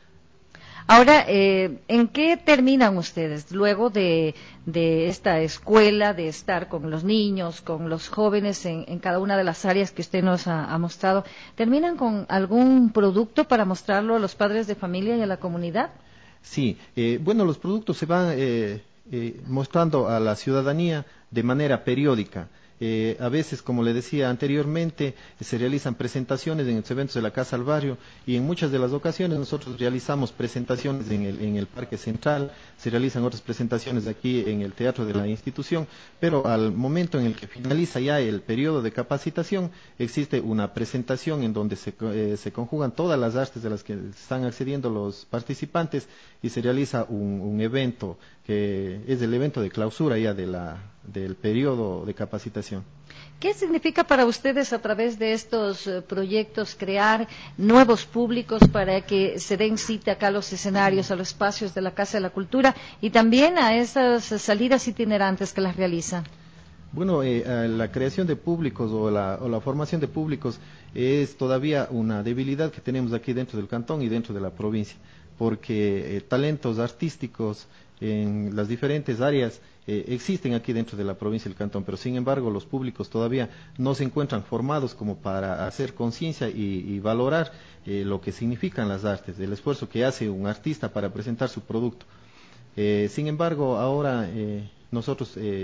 Speaker 2: Ahora, ¿en qué terminan ustedes luego de esta escuela, de estar con los niños, con los jóvenes en cada una de las áreas que usted nos ha mostrado? ¿Terminan con algún producto para mostrarlo a los padres de familia y a la comunidad?
Speaker 9: Sí, bueno, los productos se van mostrando a la ciudadanía de manera periódica. A veces, como le decía anteriormente, se realizan presentaciones en los eventos de la Casa al Barrio, y en muchas de las ocasiones nosotros realizamos presentaciones en el Parque Central, se realizan otras presentaciones aquí en el teatro de la institución, pero al momento en el que finaliza ya el periodo de capacitación, existe una presentación en donde se conjugan todas las artes de las que están accediendo los participantes, y se realiza un evento que es el evento de clausura ya del periodo de capacitación.
Speaker 2: ¿Qué significa para ustedes a través de estos proyectos crear nuevos públicos para que se den cita acá a los escenarios, a los espacios de la Casa de la Cultura y también a esas salidas itinerantes que las realizan?
Speaker 9: Bueno, la creación de públicos o la formación de públicos es todavía una debilidad que tenemos aquí dentro del cantón y dentro de la provincia, porque talentos artísticos en las diferentes áreas existen aquí dentro de la provincia del cantón, pero sin embargo los públicos todavía no se encuentran formados como para hacer conciencia y valorar lo que significan las artes, el esfuerzo que hace un artista para presentar su producto. Sin embargo, ahora nosotros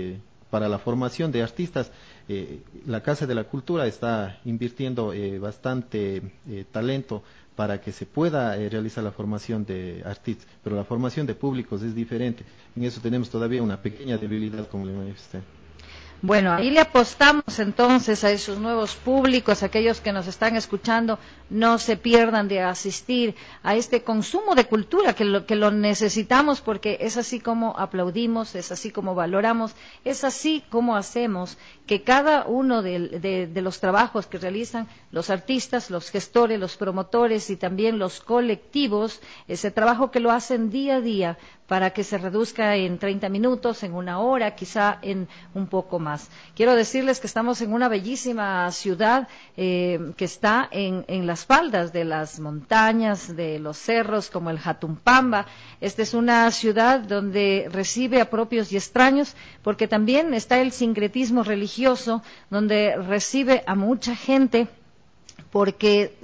Speaker 9: para la formación de artistas, la Casa de la Cultura está invirtiendo bastante talento para que se pueda realizar la formación de artistas, pero la formación de públicos es diferente. En eso tenemos todavía una pequeña debilidad, como le manifesté.
Speaker 2: Bueno, ahí le apostamos entonces a esos nuevos públicos, aquellos que nos están escuchando, no se pierdan de asistir a este consumo de cultura, que lo necesitamos, porque es así como aplaudimos, es así como valoramos, es así como hacemos que cada uno de los trabajos que realizan los artistas, los gestores, los promotores y también los colectivos, ese trabajo que lo hacen día a día, para que se reduzca en 30 minutos, en una hora, quizá en un poco más. Quiero decirles que estamos en una bellísima ciudad que está en las faldas de las montañas, de los cerros, como el Jatumpamba. Esta es una ciudad donde recibe a propios y extraños, porque también está el sincretismo religioso, donde recibe a mucha gente, porque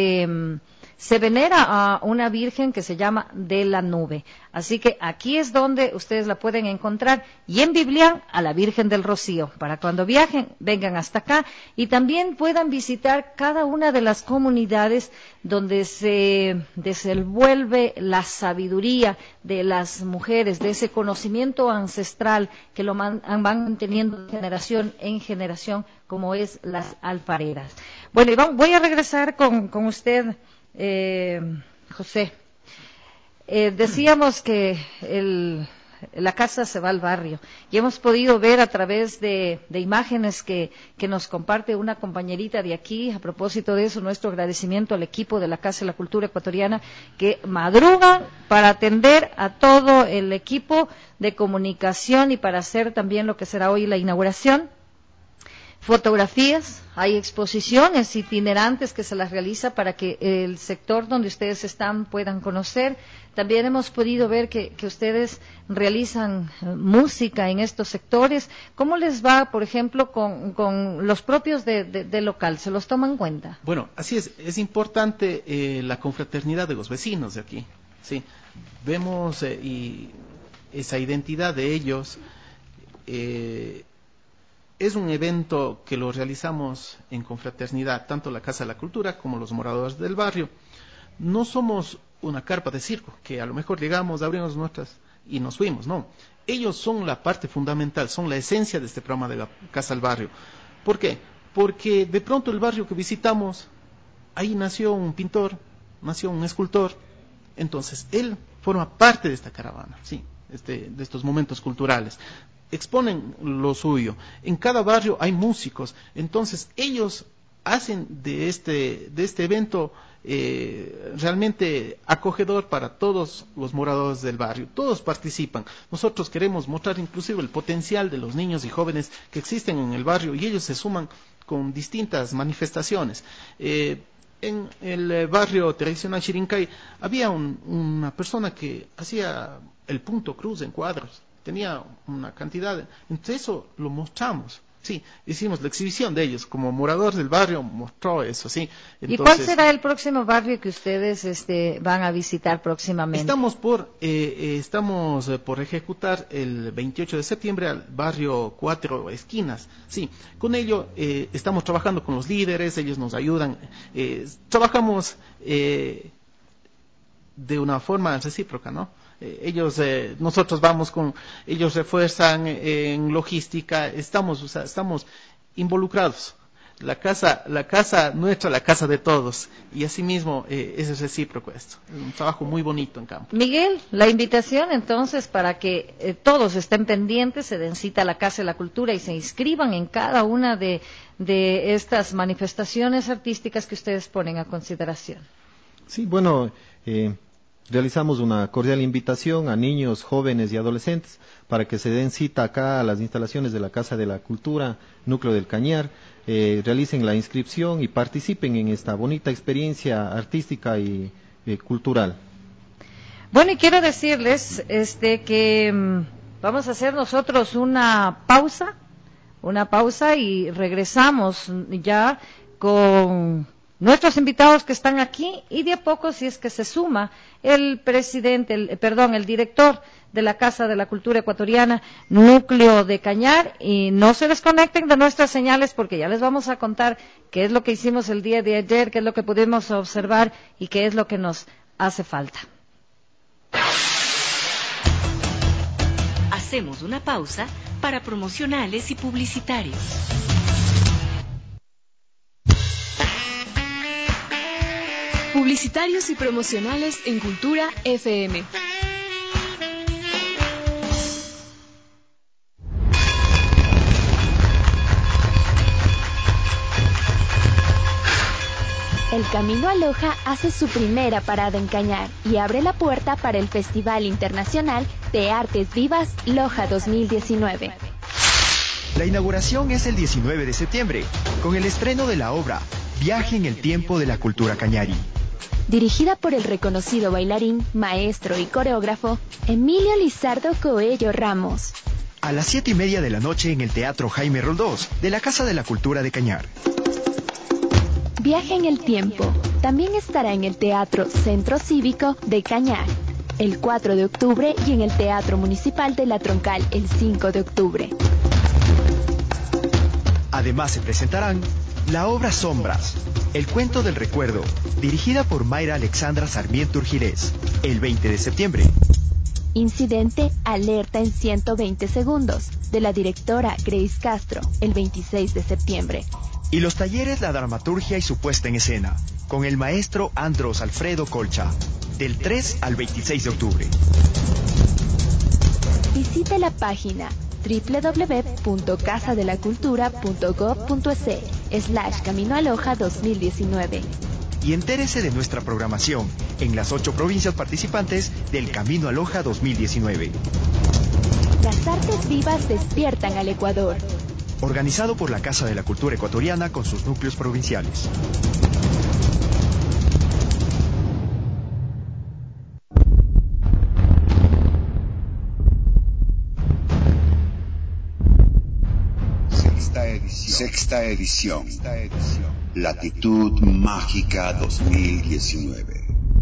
Speaker 2: se venera a una virgen que se llama de la Nube. Así que aquí es donde ustedes la pueden encontrar, y en Biblián a la Virgen del Rocío, para cuando viajen, vengan hasta acá y también puedan visitar cada una de las comunidades donde se desenvuelve la sabiduría de las mujeres, de ese conocimiento ancestral que lo van manteniendo de generación en generación, como es las alfareras. Bueno, y voy a regresar con usted, José. Decíamos que la casa se va al barrio, y hemos podido ver a través de imágenes que nos comparte una compañerita de aquí. A propósito de eso, nuestro agradecimiento al equipo de la Casa de la Cultura Ecuatoriana, que madrugan para atender a todo el equipo de comunicación y para hacer también lo que será hoy la inauguración. Fotografías, hay exposiciones itinerantes que se las realiza para que el sector donde ustedes están puedan conocer. También hemos podido ver que ustedes realizan música en estos sectores. ¿Cómo les va, por ejemplo, con los propios de local? ¿Se los toman en cuenta?
Speaker 8: Bueno, así es importante la confraternidad de los vecinos de aquí. Sí, vemos y esa identidad de ellos. Es un evento que lo realizamos en confraternidad, tanto la Casa de la Cultura como los moradores del barrio. No somos una carpa de circo, que a lo mejor llegamos, abrimos nuestras y nos fuimos, no. Ellos son la parte fundamental, son la esencia de este programa de la Casa del Barrio. ¿Por qué? Porque de pronto el barrio que visitamos, ahí nació un pintor, nació un escultor, entonces él forma parte de esta caravana, sí, de estos momentos culturales. Exponen lo suyo. En cada barrio hay músicos, entonces ellos hacen de este evento realmente acogedor para todos los moradores del barrio. Todos participan. Nosotros queremos mostrar inclusive el potencial de los niños y jóvenes que existen en el barrio, y ellos se suman con distintas manifestaciones. En el barrio tradicional Chirincay había una persona que hacía el punto cruz en cuadros. Tenía una cantidad, entonces eso lo mostramos, sí, hicimos la exhibición de ellos, como morador del barrio mostró eso, sí. Entonces, ¿y
Speaker 2: cuál será el próximo barrio que ustedes van a visitar próximamente?
Speaker 8: Estamos por ejecutar el 28 de septiembre al barrio Cuatro Esquinas, sí, con ello estamos trabajando con los líderes, ellos nos ayudan, trabajamos de una forma recíproca, ¿no? Nosotros vamos con, ellos refuerzan en logística, estamos involucrados. La casa nuestra, la casa de todos, y asimismo es recíproco esto. Es un trabajo muy bonito en campo.
Speaker 2: Miguel, la invitación entonces para que todos estén pendientes, se den cita a la Casa de la Cultura y se inscriban en cada una de estas manifestaciones artísticas que ustedes ponen a consideración.
Speaker 9: Sí, bueno, realizamos una cordial invitación a niños, jóvenes y adolescentes para que se den cita acá a las instalaciones de la Casa de la Cultura, Núcleo del Cañar, realicen la inscripción y participen en esta bonita experiencia artística y cultural.
Speaker 2: Bueno, y quiero decirles que vamos a hacer nosotros una pausa y regresamos ya con nuestros invitados que están aquí y de a poco si es que se suma el director de la Casa de la Cultura Ecuatoriana, Núcleo de Cañar, y no se desconecten de nuestras señales porque ya les vamos a contar qué es lo que hicimos el día de ayer, qué es lo que pudimos observar y qué es lo que nos hace falta.
Speaker 1: Hacemos una pausa para promocionales y publicitarios.
Speaker 5: Publicitarios y promocionales en Cultura FM.
Speaker 6: El Camino a Loja hace su primera parada en Cañar y abre la puerta para el Festival Internacional de Artes Vivas Loja 2019.
Speaker 7: La inauguración es el 19 de septiembre, con el estreno de la obra Viaje en el Tiempo de la Cultura Cañari.
Speaker 6: Dirigida por el reconocido bailarín, maestro y coreógrafo Emilio Lizardo Coello Ramos.
Speaker 7: A las 7:30 de la noche en el Teatro Jaime Roldós de la Casa de la Cultura de Cañar.
Speaker 6: Viaje en el Tiempo también estará en el Teatro Centro Cívico de Cañar el 4 de octubre y en el Teatro Municipal de La Troncal el 5 de octubre.
Speaker 7: Además se presentarán la obra Sombras, el cuento del recuerdo, dirigida por Mayra Alexandra Sarmiento Urgilés, el 20 de septiembre.
Speaker 6: Incidente Alerta en 120 segundos, de la directora Grace Castro, el 26 de septiembre.
Speaker 7: Y los talleres La Dramaturgia y su puesta en escena, con el maestro Andros Alfredo Colcha, del 3 al 26 de octubre.
Speaker 6: Visite la página www.casadelacultura.gov.es/Camino a Loja 2019.
Speaker 7: Y entérese de nuestra programación en las 8 provincias participantes del Camino a Loja 2019.
Speaker 6: Las artes vivas despiertan al Ecuador.
Speaker 7: Organizado por la Casa de la Cultura Ecuatoriana con sus núcleos provinciales.
Speaker 10: Sexta edición. Latitud Mágica 2019.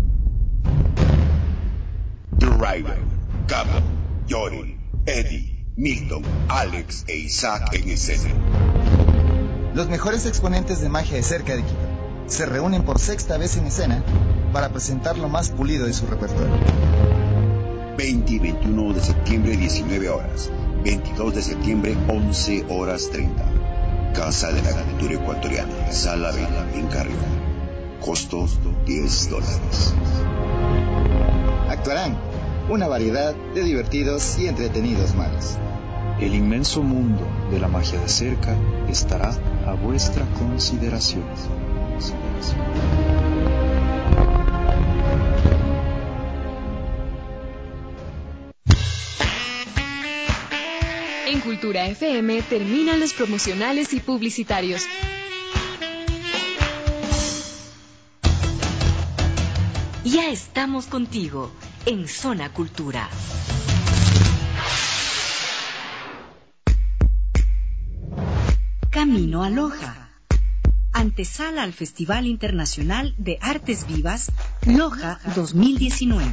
Speaker 10: The Rider, Cabo, Yori, Eddie, Milton, Alex e Isaac en escena.
Speaker 11: Los mejores exponentes de magia de cerca de Quito se reúnen por sexta vez en escena para presentar lo más pulido de su repertorio.
Speaker 10: 20 y 21 de septiembre, 19 horas. 22 de septiembre, 11 horas 30. Casa de la Cultura Ecuatoriana, Sala 20, en Carrión. Costo $10.
Speaker 11: Actuarán una variedad de divertidos y entretenidos magos.
Speaker 12: El inmenso mundo de la magia de cerca estará a vuestra consideración.
Speaker 5: En Cultura FM terminan los promocionales y publicitarios.
Speaker 1: Ya estamos contigo en Zona Cultura. Camino a Loja. Antesala al Festival Internacional de Artes Vivas Loja 2019.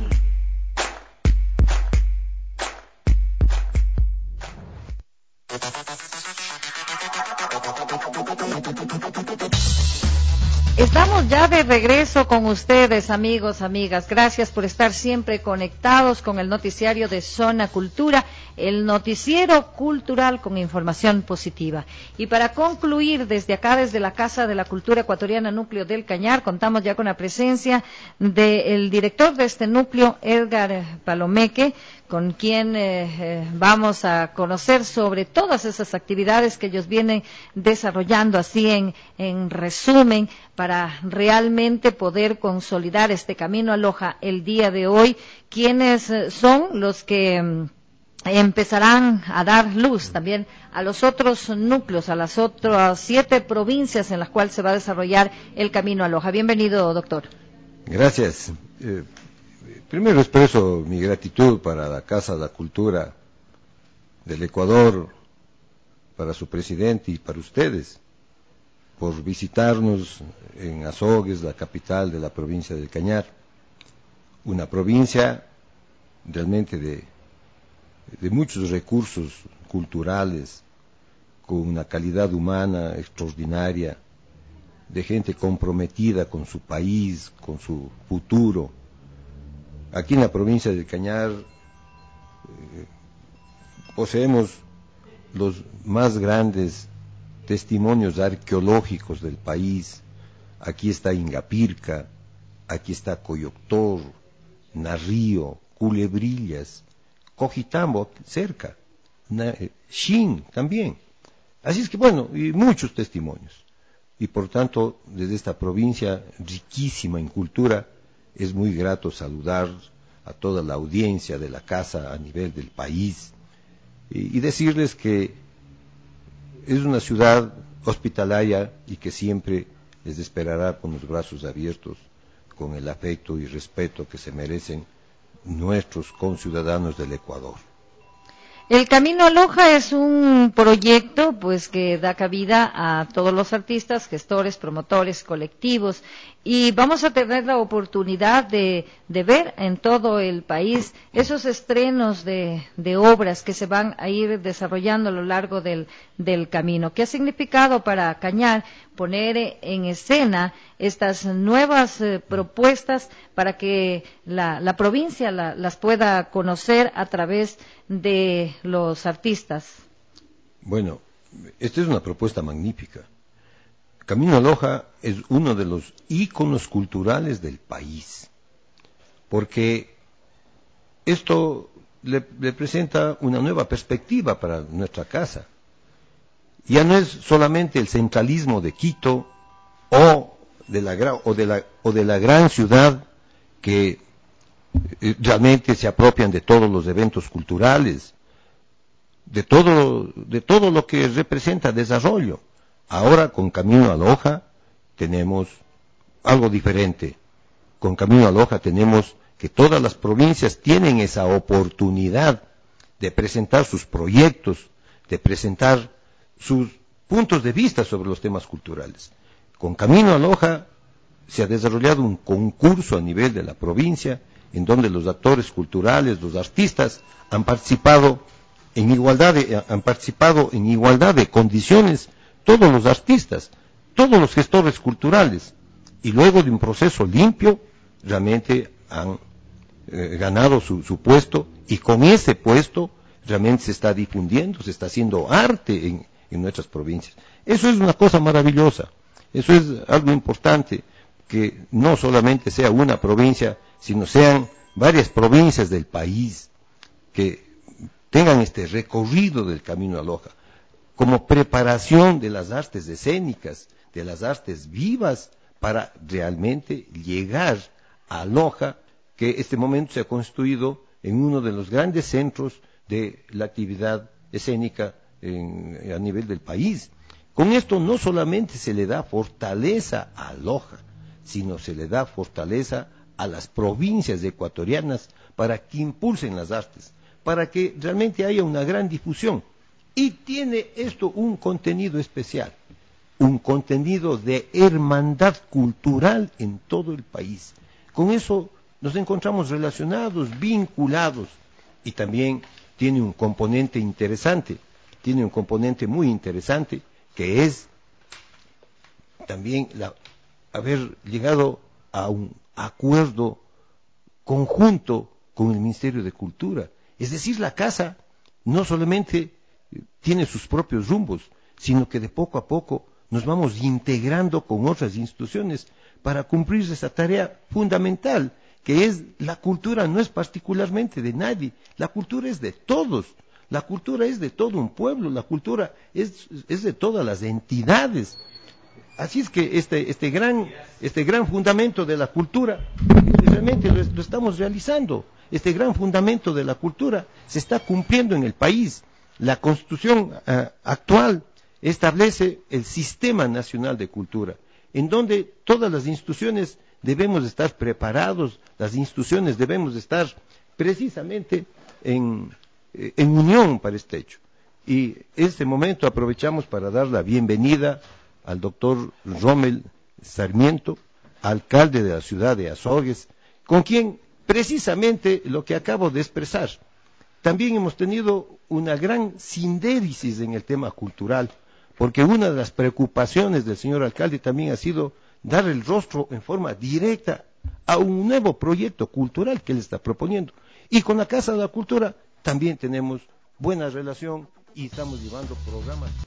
Speaker 2: Estamos ya de regreso con ustedes, amigos, amigas. Gracias por estar siempre conectados con el noticiario de Zona Cultura, el noticiero cultural con información positiva. Y para concluir, desde acá, desde la Casa de la Cultura Ecuatoriana, Núcleo del Cañar, contamos ya con la presencia del director de este núcleo, Edgar Palomeque, con quien vamos a conocer sobre todas esas actividades que ellos vienen desarrollando, así en resumen, para realmente poder consolidar este camino a Loja el día de hoy. ¿Quiénes son los que empezarán a dar luz también a los otros núcleos, a las otras 7 provincias en las cuales se va a desarrollar el camino a Loja? Bienvenido, doctor.
Speaker 13: Gracias. Primero expreso mi gratitud para la Casa de la Cultura del Ecuador, para su presidente y para ustedes, por visitarnos en Azogues, la capital de la provincia del Cañar, una provincia realmente de muchos recursos culturales, con una calidad humana extraordinaria, de gente comprometida con su país, con su futuro. Aquí en la provincia del Cañar poseemos los más grandes testimonios arqueológicos del país. Aquí está Ingapirca, aquí está Coyoctor, Narrío, Culebrillas, Cojitambo, cerca, Xin también. Así es que bueno, y muchos testimonios. Y por tanto, desde esta provincia riquísima en cultura, es muy grato saludar a toda la audiencia de la casa a nivel del país y decirles que es una ciudad hospitalaria y que siempre les esperará con los brazos abiertos, con el afecto y respeto que se merecen nuestros conciudadanos del Ecuador.
Speaker 2: El Camino a Loja es un proyecto pues que da cabida a todos los artistas, gestores, promotores, colectivos, y vamos a tener la oportunidad de ver en todo el país esos estrenos de obras que se van a ir desarrollando a lo largo del camino. ¿Qué ha significado para Cañar poner en escena estas nuevas propuestas para que la provincia las pueda conocer a través de los artistas?
Speaker 13: Bueno, esta es una propuesta magnífica. Camino a Loja es uno de los íconos culturales del país, porque esto le presenta una nueva perspectiva para nuestra casa. Ya no es solamente el centralismo de Quito o de la gran ciudad que realmente se apropian de todos los eventos culturales, de todo lo que representa desarrollo. Ahora con Camino a Loja tenemos algo diferente. Con Camino a Loja tenemos que todas las provincias tienen esa oportunidad de presentar sus proyectos, de presentar sus puntos de vista sobre los temas culturales. Con Camino a Loja se ha desarrollado un concurso a nivel de la provincia en donde los actores culturales, los artistas han participado en igualdad de condiciones, todos los artistas, todos los gestores culturales, y luego de un proceso limpio realmente han ganado su puesto, y con ese puesto realmente se está difundiendo, se está haciendo arte en nuestras provincias. Eso es una cosa maravillosa, eso es algo importante, que no solamente sea una provincia, sino sean varias provincias del país que tengan este recorrido del Camino a Loja, como preparación de las artes escénicas, de las artes vivas, para realmente llegar a Loja, que este momento se ha constituido en uno de los grandes centros de la actividad escénica a nivel del país. Con esto no solamente se le da fortaleza a Loja, sino se le da fortaleza a las provincias ecuatorianas para que impulsen las artes, para que realmente haya una gran difusión. Y tiene esto un contenido especial, un contenido de hermandad cultural en todo el país. Con eso nos encontramos relacionados, vinculados, y también tiene un componente interesante, tiene un componente muy interesante, que es también haber llegado a un acuerdo conjunto con el Ministerio de Cultura. Es decir, la casa no solamente tiene sus propios rumbos, sino que de poco a poco nos vamos integrando con otras instituciones para cumplir esa tarea fundamental, que es la cultura. No es particularmente de nadie, la cultura es de todos, la cultura es de todo un pueblo, la cultura es de todas las entidades. Así es que este gran fundamento de la cultura, realmente lo estamos realizando. Este gran fundamento de la cultura se está cumpliendo en el país. La Constitución actual establece el Sistema Nacional de Cultura, en donde todas las instituciones debemos estar preparados, las instituciones debemos estar precisamente en unión para este hecho. Y este momento aprovechamos para dar la bienvenida al doctor Rommel Sarmiento, alcalde de la ciudad de Azogues, con quien precisamente lo que acabo de expresar. También hemos tenido una gran sindéresis en el tema cultural, porque una de las preocupaciones del señor alcalde también ha sido dar el rostro en forma directa a un nuevo proyecto cultural que él está proponiendo. Y con la Casa de la Cultura también tenemos buena relación y estamos llevando programas.